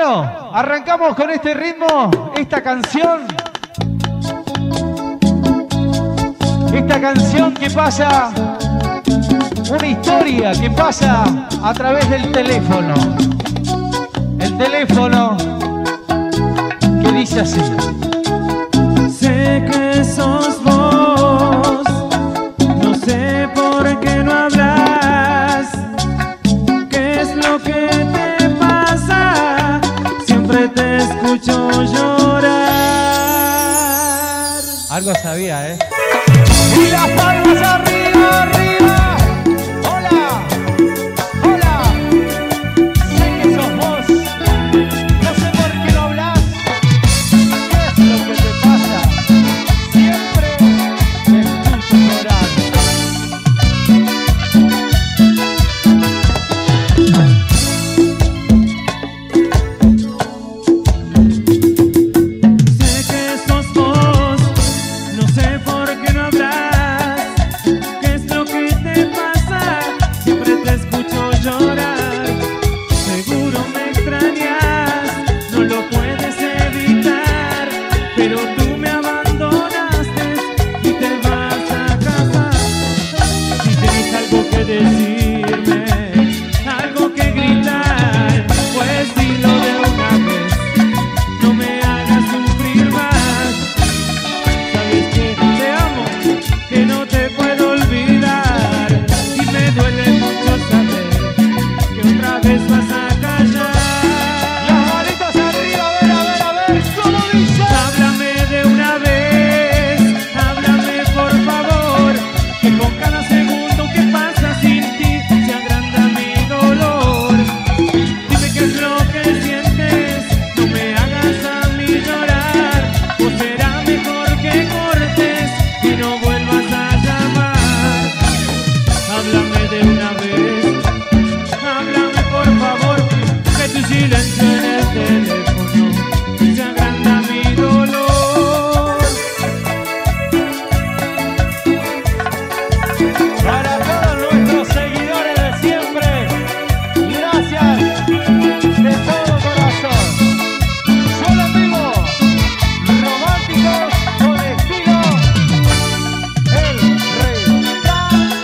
Bueno, arrancamos con este ritmo, esta canción. Esta canción que pasa, una historia que pasa a través del teléfono. El teléfono que dice así. Sé que sos vos, no sé por qué no hablas. ¿Qué es lo que te pasa? Siempre te escucho llorar. Algo sabía, ¿eh? Y las palmas arriba, arriba. Hola, hola. Sé que sos vos. No sé por qué no hablas. ¿Qué es lo que te pasa? Siempre te escucho llorar. Sé que sos vos, no sé por qué no hablas. ¿Qué es lo que te pasa? Siempre te escucho llorar. Seguro me extrañas, no lo puedes evitar. Pero tú me abandonaste y te vas a casar. Si tienes algo que decirme, algo que gritar, pues dilo de una vez. No me hagas sufrir más. Sabes que te amo, que no te puedo olvidar. Y me duele mucho saber que otra vez vas a callar. Las manitas arriba, a ver, ¿cómo dice? Háblame de una vez, háblame por favor, que con cada segundo que pasa sin ti se agranda mi dolor. Dime qué es lo que sientes, no me hagas a mí llorar, o será mejor que cortes y no vuelvas a llamar. Háblame de una vez, háblame por favor, que tu silencio en el teléfono se agranda mi dolor. Para todos nuestros seguidores de siempre, gracias de todo corazón. Solo en vivo, románticos con estilo, el restante.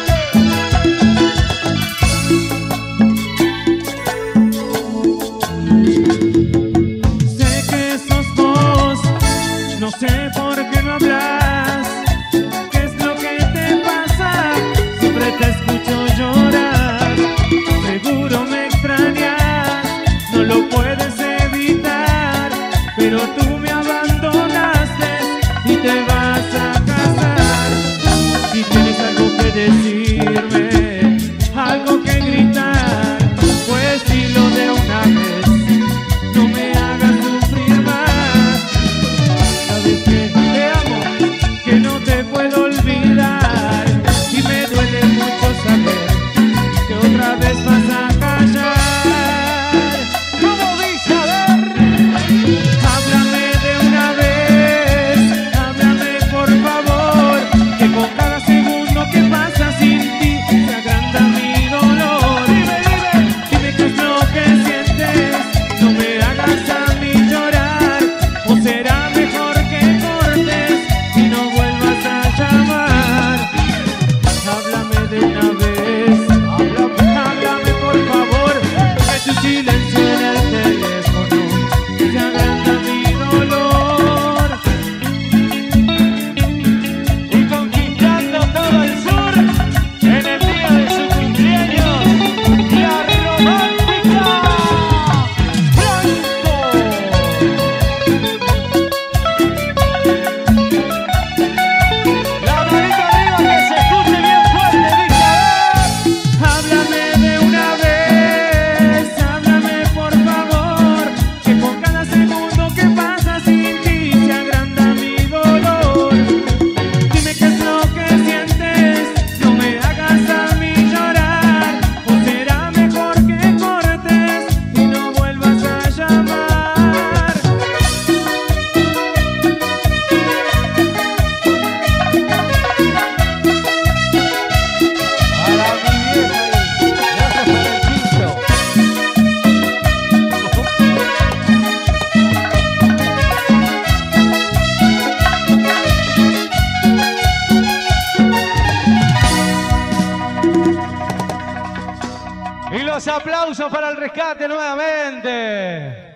Y los aplausos para el rescate nuevamente.